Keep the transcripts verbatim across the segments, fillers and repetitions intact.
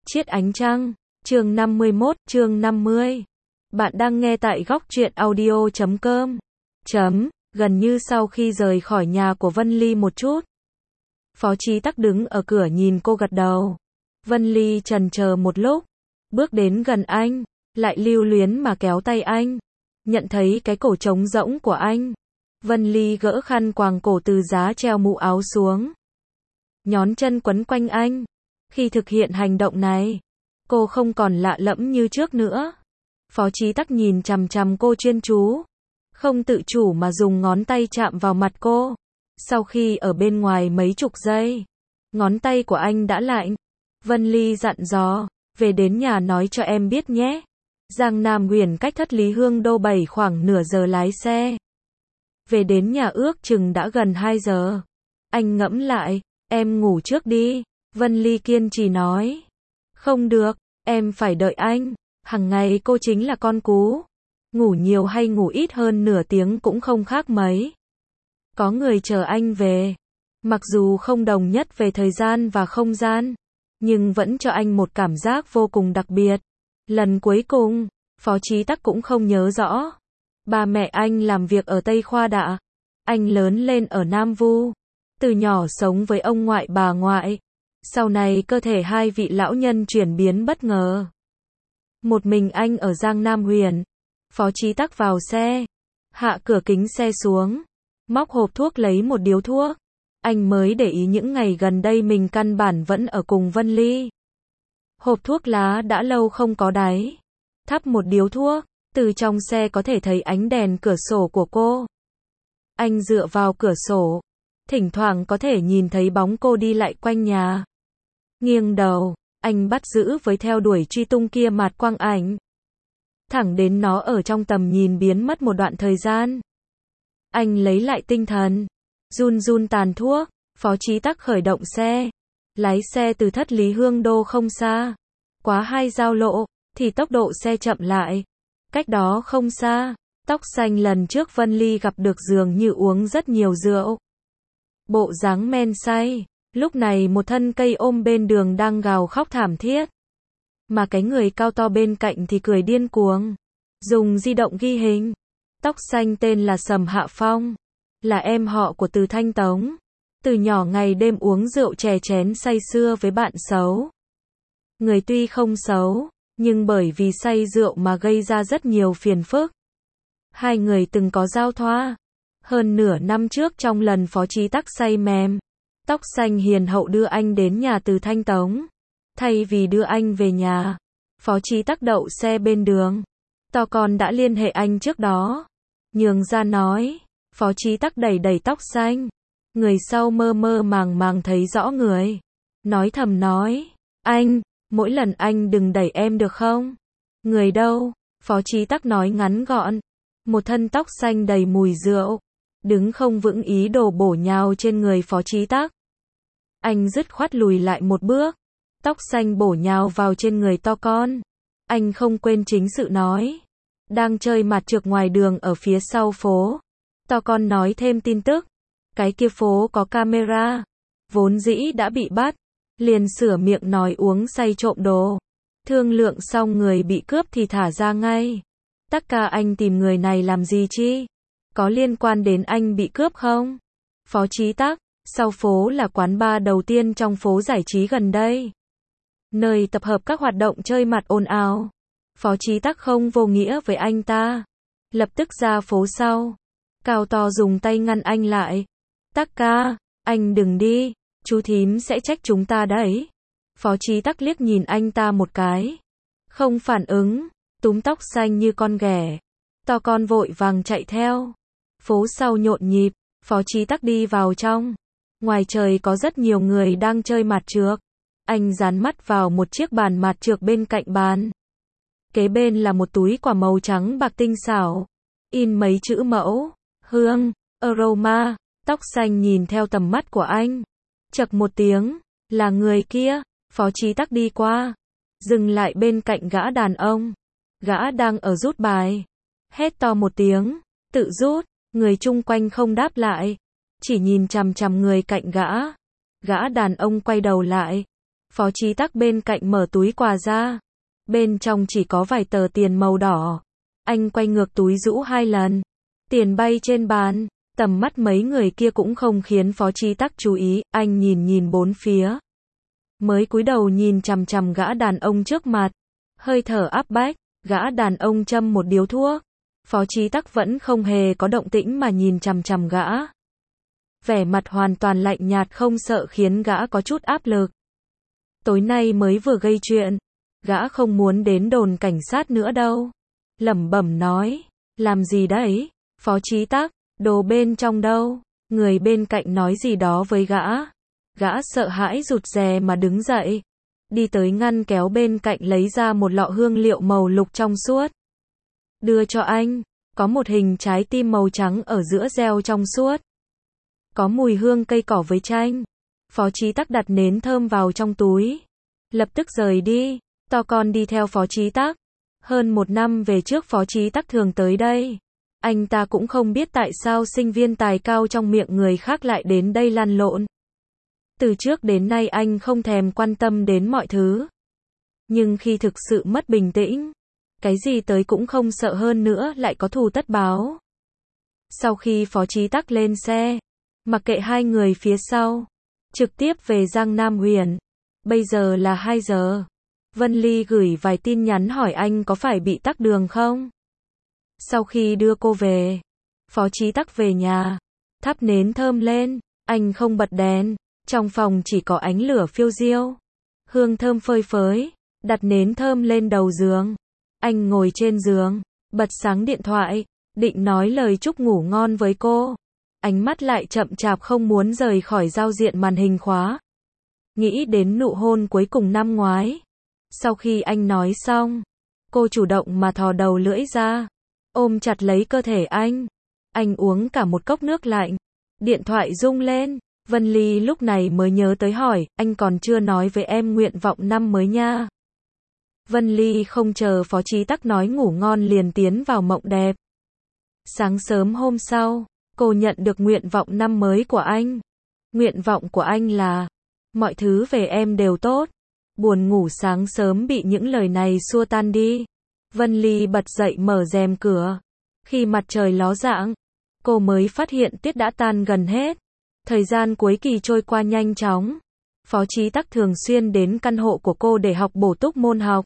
Chiết ánh trăng, chương năm mươi mốt, chương năm mươi. Bạn đang nghe tại góc truyện audio chấm com. Chấm, gần như sau khi rời khỏi nhà của Vân Ly một chút. Phó Chí Tắc đứng ở cửa nhìn cô gật đầu. Vân Ly chần chờ một lúc, bước đến gần anh, lại lưu luyến mà kéo tay anh. Nhận thấy cái cổ trống rỗng của anh, Vân Ly gỡ khăn quàng cổ từ giá treo mũ áo xuống. Nhón chân quấn quanh anh. Khi thực hiện hành động này, cô không còn lạ lẫm như trước nữa. Phó Chí Tắc nhìn chằm chằm cô chuyên chú, không tự chủ mà dùng ngón tay chạm vào mặt cô. Sau khi ở bên ngoài mấy chục giây, ngón tay của anh đã lạnh. Vân Ly dặn dò, về đến nhà nói cho em biết nhé. Giang Nam Huyền cách Thất Lý Hương Đô bảy khoảng nửa giờ lái xe. Về đến nhà ước chừng đã gần hai giờ. Anh ngẫm lại, em ngủ trước đi. Vân Ly kiên trì nói. Không được, em phải đợi anh. Hằng ngày cô chính là con cú. Ngủ nhiều hay ngủ ít hơn nửa tiếng cũng không khác mấy. Có người chờ anh về. Mặc dù không đồng nhất về thời gian và không gian, nhưng vẫn cho anh một cảm giác vô cùng đặc biệt. Lần cuối cùng, Phó Chí Tắc cũng không nhớ rõ. Ba mẹ anh làm việc ở Tây Khoa Đạ. Anh lớn lên ở Nam Vu. Từ nhỏ sống với ông ngoại bà ngoại. Sau này cơ thể hai vị lão nhân chuyển biến bất ngờ. Một mình anh ở Giang Nam Huyền. Phó Chí Tắc vào xe, hạ cửa kính xe xuống, móc hộp thuốc lấy một điếu thuốc. Anh mới để ý những ngày gần đây mình căn bản vẫn ở cùng Vân Ly. Hộp thuốc lá đã lâu không có đáy. Thắp một điếu thuốc, từ trong xe có thể thấy ánh đèn cửa sổ của cô. Anh dựa vào cửa sổ, thỉnh thoảng có thể nhìn thấy bóng cô đi lại quanh nhà. Nghiêng đầu, anh bắt giữ với theo đuổi truy tung kia mạt quang ảnh. Thẳng đến nó ở trong tầm nhìn biến mất một đoạn thời gian. Anh lấy lại tinh thần, run run tàn thuốc. Phó Chí Tắc khởi động xe, lái xe từ Thất Lý Hương Đô không xa. Quá hai giao lộ, thì tốc độ xe chậm lại. Cách đó không xa, Tóc Xanh lần trước Vân Ly gặp được dường như uống rất nhiều rượu. Bộ dáng men say. Lúc này một thân cây ôm bên đường đang gào khóc thảm thiết. Mà cái người cao to bên cạnh thì cười điên cuồng. Dùng di động ghi hình. Tóc Xanh tên là Sầm Hạ Phong. Là em họ của Từ Thanh Tống. Từ nhỏ ngày đêm uống rượu chè chén say sưa với bạn xấu. Người tuy không xấu, nhưng bởi vì say rượu mà gây ra rất nhiều phiền phức. Hai người từng có giao thoa. Hơn nửa năm trước trong lần Phó Chí Tắc say mềm, Tóc Xanh hiền hậu đưa anh đến nhà Từ Thanh Tống. Thay vì đưa anh về nhà, Phó Chí Tắc đậu xe bên đường. To con đã liên hệ anh trước đó. Nhường ra nói. Phó Chí Tắc đẩy đẩy Tóc Xanh. Người sau mơ mơ màng màng thấy rõ người. Nói thầm nói. Anh, mỗi lần anh đừng đẩy em được không? Người đâu? Phó Chí Tắc nói ngắn gọn. Một thân tóc xanh đầy mùi rượu. Đứng không vững ý đồ bổ nhào trên người Phó Chí Tắc. Anh dứt khoát lùi lại một bước. Tóc xanh bổ nhào vào trên người to con. Anh không quên chính sự nói. Đang chơi mặt trược ngoài đường ở phía sau phố. To con nói thêm tin tức. Cái kia phố có camera. Vốn dĩ đã bị bắt. Liền sửa miệng nói uống say trộm đồ. Thương lượng xong người bị cướp thì thả ra ngay. Tắc ca anh tìm người này làm gì chi? Có liên quan đến anh bị cướp không? Phó Chí Tắc. Sau phố là quán bar đầu tiên trong phố giải trí gần đây. Nơi tập hợp các hoạt động chơi mặt ồn ào. Phó Chí Tắc không vô nghĩa với anh ta. Lập tức ra phố sau. Cao to dùng tay ngăn anh lại. Tắc ca, anh đừng đi. Chú thím sẽ trách chúng ta đấy. Phó Chí Tắc liếc nhìn anh ta một cái. Không phản ứng. Túm Tóc Xanh như con ghẻ. To con vội vàng chạy theo. Phố sau nhộn nhịp. Phó Chí Tắc đi vào trong. Ngoài trời có rất nhiều người đang chơi mặt trược. Anh dán mắt vào một chiếc bàn mặt trược bên cạnh bàn. Kế bên là một túi quả màu trắng bạc tinh xảo. In mấy chữ mẫu, hương, aroma. Tóc Xanh nhìn theo tầm mắt của anh. Chậc một tiếng, là người kia. Phó Chí Tắc đi qua. Dừng lại bên cạnh gã đàn ông. Gã đang ở rút bài. Hét to một tiếng, tự rút. Người chung quanh không đáp lại. Chỉ nhìn chằm chằm người cạnh gã. Gã đàn ông quay đầu lại. Phó Chí Tắc bên cạnh mở túi quà ra. Bên trong chỉ có vài tờ tiền màu đỏ. Anh quay ngược túi rũ hai lần. Tiền bay trên bàn. Tầm mắt mấy người kia cũng không khiến Phó Chí Tắc chú ý. Anh nhìn nhìn bốn phía. Mới cúi đầu nhìn chằm chằm gã đàn ông trước mặt. Hơi thở áp bách. Gã đàn ông châm một điếu thuốc. Phó Chí Tắc vẫn không hề có động tĩnh mà nhìn chằm chằm gã. Vẻ mặt hoàn toàn lạnh nhạt không sợ khiến gã có chút áp lực. Tối nay mới vừa gây chuyện. Gã không muốn đến đồn cảnh sát nữa đâu. Lẩm bẩm nói. Làm gì đấy? Phó Chí Tắc, đồ bên trong đâu? Người bên cạnh nói gì đó với gã. Gã sợ hãi rụt rè mà đứng dậy. Đi tới ngăn kéo bên cạnh lấy ra một lọ hương liệu màu lục trong suốt. Đưa cho anh. Có một hình trái tim màu trắng ở giữa gel trong suốt. Có mùi hương cây cỏ với chanh. Phó Chí Tắc đặt nến thơm vào trong túi. Lập tức rời đi. To con đi theo Phó Chí Tắc. Hơn một năm về trước Phó Chí Tắc thường tới đây. Anh ta cũng không biết tại sao sinh viên tài cao trong miệng người khác lại đến đây lăn lộn. Từ trước đến nay anh không thèm quan tâm đến mọi thứ. Nhưng khi thực sự mất bình tĩnh, cái gì tới cũng không sợ hơn nữa lại có thù tất báo. Sau khi Phó Chí Tắc lên xe, mặc kệ hai người phía sau, trực tiếp về Giang Nam huyện. Bây giờ là hai giờ. Vân Ly gửi vài tin nhắn hỏi anh có phải bị tắc đường không? Sau khi đưa cô về, Phó Chí Tắc về nhà, thắp nến thơm lên, anh không bật đèn, trong phòng chỉ có ánh lửa phiêu diêu, hương thơm phơi phới, đặt nến thơm lên đầu giường. Anh ngồi trên giường, bật sáng điện thoại, định nói lời chúc ngủ ngon với cô. Ánh mắt lại chậm chạp không muốn rời khỏi giao diện màn hình khóa. Nghĩ đến nụ hôn cuối cùng năm ngoái. Sau khi anh nói xong, cô chủ động mà thò đầu lưỡi ra, ôm chặt lấy cơ thể anh. Anh uống cả một cốc nước lạnh. Điện thoại rung lên. Vân Ly lúc này mới nhớ tới hỏi, anh còn chưa nói với em nguyện vọng năm mới nha. Vân Ly không chờ Phó Chí Tắc nói ngủ ngon liền tiến vào mộng đẹp. Sáng sớm hôm sau, cô nhận được nguyện vọng năm mới của anh. Nguyện vọng của anh là, mọi thứ về em đều tốt. Buồn ngủ sáng sớm bị những lời này xua tan đi. Vân Ly bật dậy mở rèm cửa. Khi mặt trời ló dạng, cô mới phát hiện tiết đã tan gần hết. Thời gian cuối kỳ trôi qua nhanh chóng. Phó Chí Tắc thường xuyên đến căn hộ của cô để học bổ túc môn học.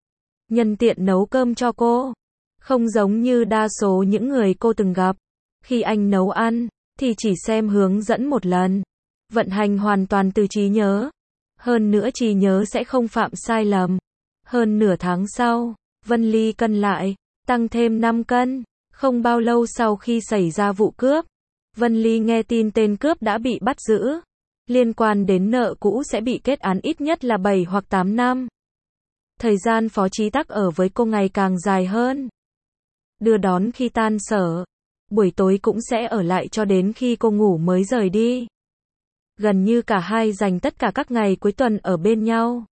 Nhân tiện nấu cơm cho cô. Không giống như đa số những người cô từng gặp. Khi anh nấu ăn, thì chỉ xem hướng dẫn một lần. Vận hành hoàn toàn từ trí nhớ. Hơn nữa trí nhớ sẽ không phạm sai lầm. Hơn nửa tháng sau, Vân Ly cân lại, tăng thêm năm cân. Không bao lâu sau khi xảy ra vụ cướp, Vân Ly nghe tin tên cướp đã bị bắt giữ. Liên quan đến nợ cũ sẽ bị kết án ít nhất là bảy hoặc tám năm. Thời gian Phó Chí Tắc ở với cô ngày càng dài hơn. Đưa đón khi tan sở. Buổi tối cũng sẽ ở lại cho đến khi cô ngủ mới rời đi. Gần như cả hai dành tất cả các ngày cuối tuần ở bên nhau.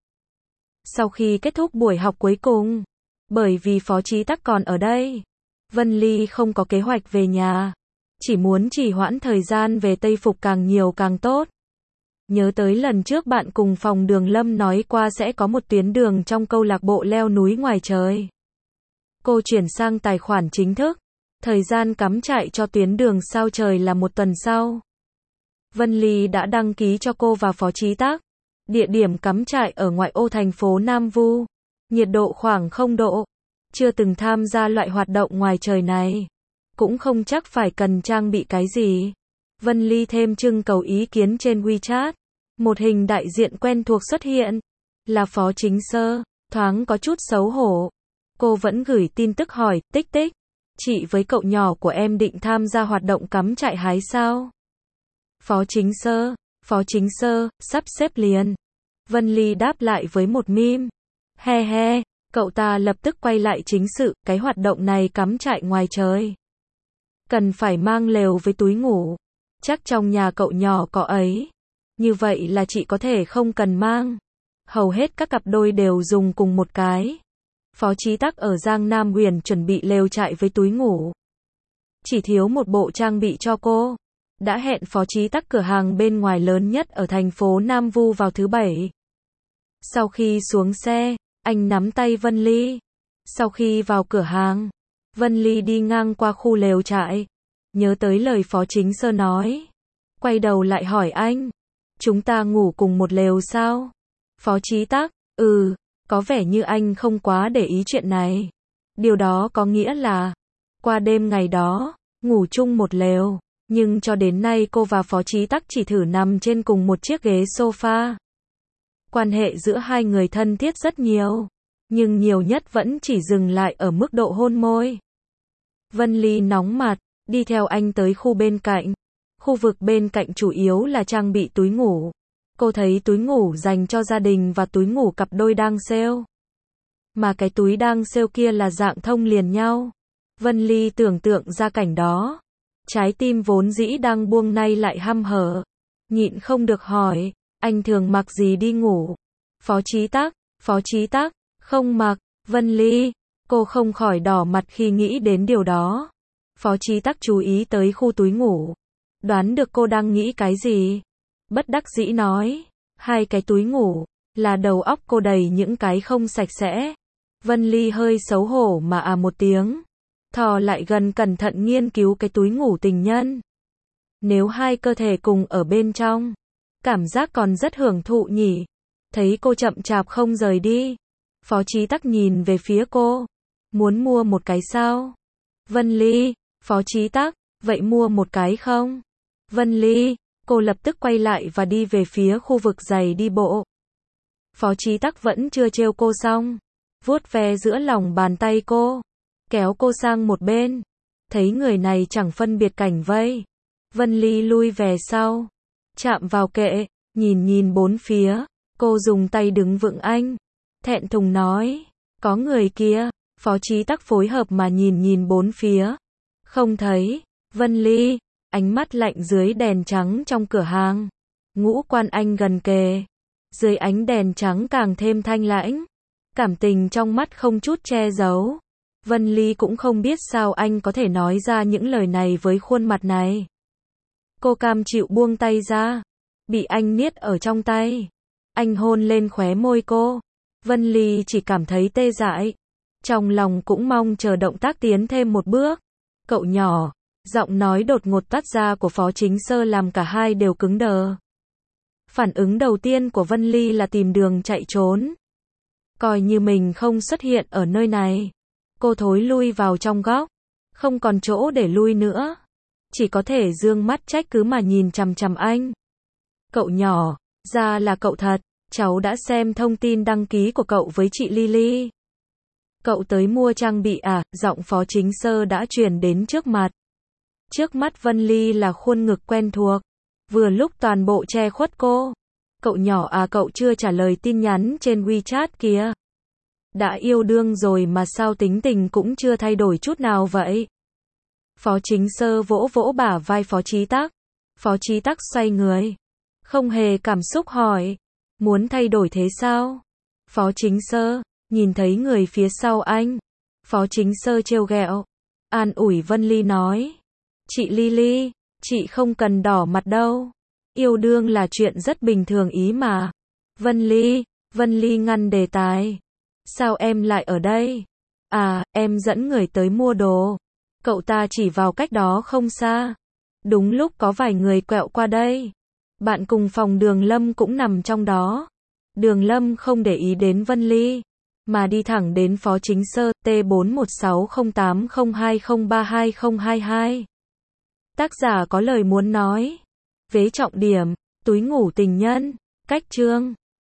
Sau khi kết thúc buổi học cuối cùng, bởi vì Phó Chí Tắc còn ở đây, Vân Ly không có kế hoạch về nhà. Chỉ muốn trì hoãn thời gian về Tây Phục càng nhiều càng tốt. Nhớ tới lần trước bạn cùng phòng Đường Lâm nói qua sẽ có một tuyến đường trong câu lạc bộ leo núi ngoài trời. Cô chuyển sang tài khoản chính thức. Thời gian cắm trại cho tuyến đường sao trời là một tuần sau. Vân Ly đã đăng ký cho cô và Phó Chí Tắc. Địa điểm cắm trại ở ngoại ô thành phố Nam Vu. Nhiệt độ khoảng không độ. Chưa từng tham gia loại hoạt động ngoài trời này. Cũng không chắc phải cần trang bị cái gì. Vân Ly thêm trưng cầu ý kiến trên WeChat. Một hình đại diện quen thuộc xuất hiện. Là Phó Chính Sơ. Thoáng có chút xấu hổ. Cô vẫn gửi tin tức hỏi, tích tích. Chị với cậu nhỏ của em định tham gia hoạt động cắm trại hái sao? Phó Chính Sơ. Phó Chính Sơ, sắp xếp liền. Vân Ly đáp lại với một meme. He he, cậu ta lập tức quay lại chính sự, cái hoạt động này cắm trại ngoài trời. Cần phải mang lều với túi ngủ. Chắc trong nhà cậu nhỏ có ấy. Như vậy là chị có thể không cần mang. Hầu hết các cặp đôi đều dùng cùng một cái. Phó Chí Tắc ở Giang Nam huyện chuẩn bị lều trại với túi ngủ. Chỉ thiếu một bộ trang bị cho cô. Đã hẹn Phó Chí Tắc cửa hàng bên ngoài lớn nhất ở thành phố Nam Vu vào thứ Bảy. Sau khi xuống xe, anh nắm tay Vân Ly. Sau khi vào cửa hàng, Vân Ly đi ngang qua khu lều trại, nhớ tới lời Phó Chính Sơ nói. Quay đầu lại hỏi anh, chúng ta ngủ cùng một lều sao? Phó Chí Tắc, ừ, có vẻ như anh không quá để ý chuyện này. Điều đó có nghĩa là, qua đêm ngày đó, ngủ chung một lều, nhưng cho đến nay cô và Phó Chí Tắc chỉ thử nằm trên cùng một chiếc ghế sofa. Quan hệ giữa hai người thân thiết rất nhiều, nhưng nhiều nhất vẫn chỉ dừng lại ở mức độ hôn môi. Vân Ly nóng mặt, đi theo anh tới khu bên cạnh. Khu vực bên cạnh chủ yếu là trang bị túi ngủ. Cô thấy túi ngủ dành cho gia đình và túi ngủ cặp đôi đang sale. Mà cái túi đang sale kia là dạng thông liền nhau. Vân Ly tưởng tượng ra cảnh đó. Trái tim vốn dĩ đang buông nay lại hăm hở. Nhịn không được hỏi, anh thường mặc gì đi ngủ? Phó Chí Tắc, Phó Chí Tắc, không mặc. Vân Ly, cô không khỏi đỏ mặt khi nghĩ đến điều đó. Phó Chí Tắc chú ý tới khu túi ngủ. Đoán được cô đang nghĩ cái gì. Bất đắc dĩ nói, hai cái túi ngủ, là đầu óc cô đầy những cái không sạch sẽ. Vân Ly hơi xấu hổ mà à một tiếng. Thò lại gần cẩn thận nghiên cứu cái túi ngủ tình nhân. Nếu hai cơ thể cùng ở bên trong, cảm giác còn rất hưởng thụ nhỉ. Thấy cô chậm chạp không rời đi, Phó Chí Tắc nhìn về phía cô. Muốn mua một cái sao? Vân Ly, Phó Chí Tắc, vậy mua một cái không? Vân Ly, cô lập tức quay lại và đi về phía khu vực giày đi bộ. Phó Chí Tắc vẫn chưa trêu cô xong, vuốt ve giữa lòng bàn tay cô, kéo cô sang một bên. Thấy người này chẳng phân biệt cảnh vây, Vân Ly lui về sau, chạm vào kệ, nhìn nhìn bốn phía. Cô dùng tay đứng vững anh, thẹn thùng nói, có người kia. Phó Chí Tắc phối hợp mà nhìn nhìn bốn phía, không thấy. Vân Ly, ánh mắt lạnh dưới đèn trắng trong cửa hàng. Ngũ quan anh gần kề, dưới ánh đèn trắng càng thêm thanh lãnh. Cảm tình trong mắt không chút che giấu. Vân Ly cũng không biết sao anh có thể nói ra những lời này với khuôn mặt này. Cô cam chịu buông tay ra, bị anh niết ở trong tay. Anh hôn lên khóe môi cô. Vân Ly chỉ cảm thấy tê dại, trong lòng cũng mong chờ động tác tiến thêm một bước. Cậu nhỏ, giọng nói đột ngột toát ra của Phó Chính Sơ làm cả hai đều cứng đờ. Phản ứng đầu tiên của Vân Ly là tìm đường chạy trốn. Coi như mình không xuất hiện ở nơi này. Cô thối lui vào trong góc, không còn chỗ để lui nữa. Chỉ có thể dương mắt trách cứ mà nhìn chằm chằm anh. Cậu nhỏ, ra là cậu thật, cháu đã xem thông tin đăng ký của cậu với chị Lily. Cậu tới mua trang bị à? Giọng Phó Chính Sơ đã truyền đến trước mặt. Trước mắt Vân Ly là khuôn ngực quen thuộc, vừa lúc toàn bộ che khuất cô. Cậu nhỏ à, cậu chưa trả lời tin nhắn trên WeChat kìa. Đã yêu đương rồi mà sao tính tình cũng chưa thay đổi chút nào vậy? Phó Chính Sơ vỗ vỗ bả vai Phó Chí Tắc. Phó Chí Tắc xoay người, không hề cảm xúc hỏi, muốn thay đổi thế sao? Phó Chính Sơ, nhìn thấy người phía sau anh. Phó Chính Sơ trêu ghẹo, an ủi Vân Ly nói, chị Lily, chị không cần đỏ mặt đâu. Yêu đương là chuyện rất bình thường ý mà. Vân Ly, Vân Ly ngăn đề tài. Sao em lại ở đây? À, em dẫn người tới mua đồ. Cậu ta chỉ vào cách đó không xa. Đúng lúc có vài người quẹo qua đây. Bạn cùng phòng Đường Lâm cũng nằm trong đó. Đường Lâm không để ý đến Vân Ly, mà đi thẳng đến Phó Chính Sơ. T bốn một sáu không tám không hai không ba hai không hai hai. Tác giả có lời muốn nói. Vế trọng điểm, túi ngủ tình nhân. Cách chương